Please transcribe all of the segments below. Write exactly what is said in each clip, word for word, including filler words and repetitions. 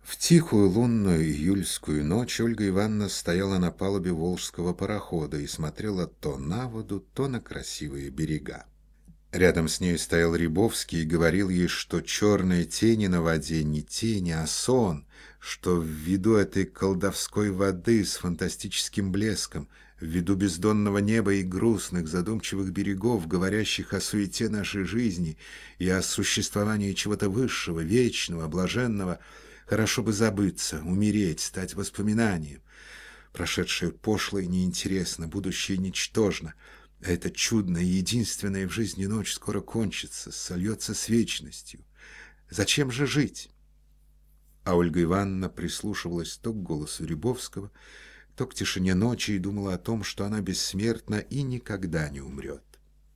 В тихую лунную июльскую ночь Ольга Ивановна стояла на палубе волжского парохода и смотрела то на воду, то на красивые берега. Рядом с ней стоял Рябовский и говорил ей, что черные тени на воде не тени, а сон, что ввиду этой колдовской воды с фантастическим блеском, ввиду бездонного неба и грустных задумчивых берегов, говорящих о суете нашей жизни и о существовании чего-то высшего, вечного, блаженного, хорошо бы забыться, умереть, стать воспоминанием. Прошедшее пошло и неинтересно, будущее ничтожно. А эта чудная, единственная в жизни ночь скоро кончится, сольется с вечностью. Зачем же жить? А Ольга Ивановна прислушивалась то к голосу Рябовского, то к тишине ночи и думала о том, что она бессмертна и никогда не умрет.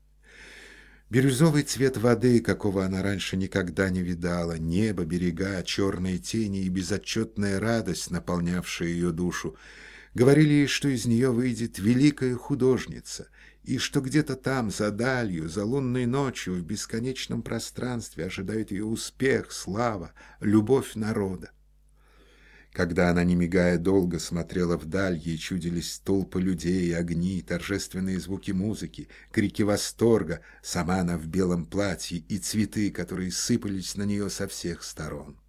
Бирюзовый цвет воды, какого она раньше никогда не видала, небо, берега, черные тени и безотчетная радость, наполнявшая ее душу, говорили ей, что из нее выйдет великая художница, и что где-то там, за далью, за лунной ночью, в бесконечном пространстве ожидает ее успех, слава, любовь народа. Когда она, не мигая, долго смотрела вдаль, ей чудились толпы людей, огни, торжественные звуки музыки, крики восторга, сама она в белом платье и цветы, которые сыпались на нее со всех сторон.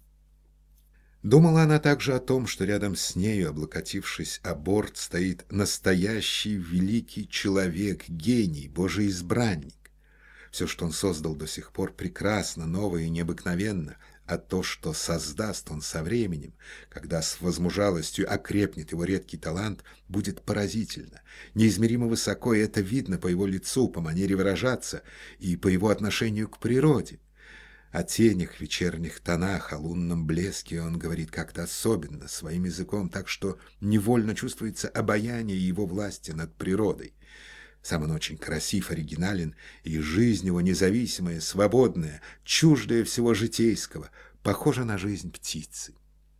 Думала она также о том, что рядом с нею, облокотившись о борт, стоит настоящий великий человек, гений, Божий избранник. Все, что он создал до сих пор, прекрасно, ново и необыкновенно, а то, что создаст он со временем, когда с возмужалостью окрепнет его редкий талант, будет поразительно, неизмеримо высоко, и это видно по его лицу, по манере выражаться и по его отношению к природе. О тенях, вечерних тонах, о лунном блеске он говорит как-то особенно, своим языком, так что невольно чувствуется обаяние его власти над природой. Сам он очень красив, оригинален, и жизнь его независимая, свободная, чуждая всего житейского, похожа на жизнь птицы.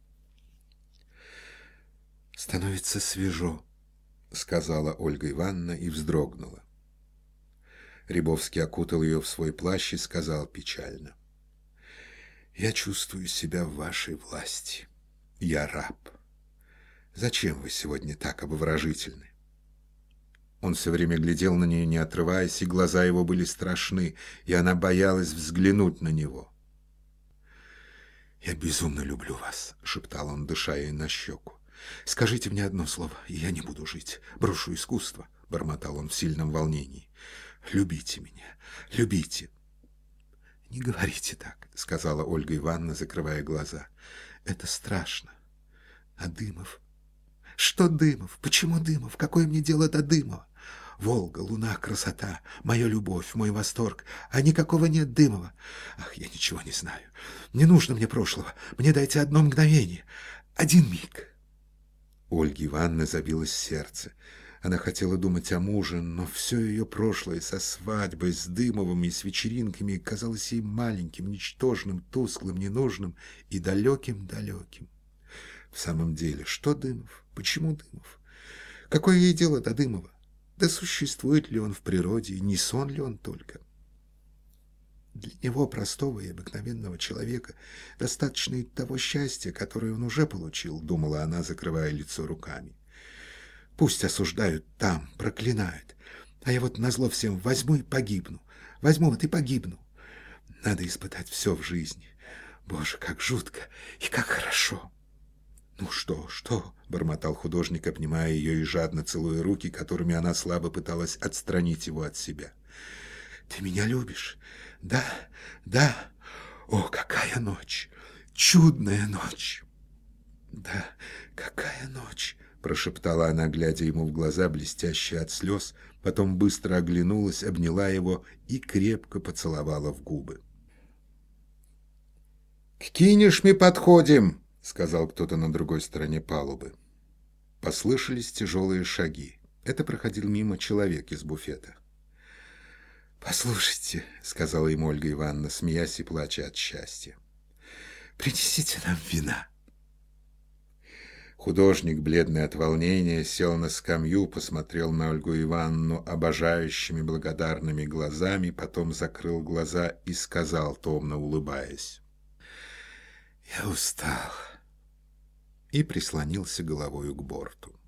«Становится свежо», — сказала Ольга Ивановна и вздрогнула. Рябовский окутал ее в свой плащ и сказал печально: «Я чувствую себя в вашей власти. Я раб. Зачем вы сегодня так обворожительны?» Он все время глядел на нее, не отрываясь, и глаза его были страшны, и она боялась взглянуть на него. «Я безумно люблю вас», — шептал он, дыша ей на щеку. «Скажите мне одно слово, и я не буду жить. Брошу искусство», — бормотал он в сильном волнении. «Любите меня, любите». «Не говорите так», — сказала Ольга Ивановна, закрывая глаза. «Это страшно. А Дымов? Что Дымов? Почему Дымов? Какое мне дело до Дымова? Волга, луна, красота, моя любовь, мой восторг, а никакого нет Дымова. Ах, я ничего не знаю. Не нужно мне прошлого. Мне дайте одно мгновение. Один миг». У Ольги Ивановны забилось сердце. Она хотела думать о муже, но все ее прошлое со свадьбой, с Дымовым и с вечеринками казалось ей маленьким, ничтожным, тусклым, ненужным и далеким-далеким. В самом деле, что Дымов? Почему Дымов? Какое ей дело до Дымова? Да существует ли он в природе, и не сон ли он только? Для него, простого и обыкновенного человека, достаточно и того счастья, которое он уже получил, думала она, закрывая лицо руками. Пусть осуждают там, проклинают, а я вот назло всем возьму и погибну. Возьму вот и погибну. Надо испытать все в жизни. Боже, как жутко и как хорошо. «Ну что, что?» — бормотал художник, обнимая ее и жадно целуя руки, которыми она слабо пыталась отстранить его от себя. «Ты меня любишь? Да, да. О, какая ночь! Чудная ночь!» «Да, какая ночь!» — прошептала она, глядя ему в глаза, блестящие от слез, потом быстро оглянулась, обняла его и крепко поцеловала в губы. «К Кинешме подходим!» — сказал кто-то на другой стороне палубы. Послышались тяжелые шаги. Это проходил мимо человек из буфета. «Послушайте», — сказала ему Ольга Ивановна, смеясь и плача от счастья, — «принесите нам вина». Художник, бледный от волнения, сел на скамью, посмотрел на Ольгу Ивановну обожающими благодарными глазами, потом закрыл глаза и сказал, томно улыбаясь: «Я устал. и прислонился головою к борту.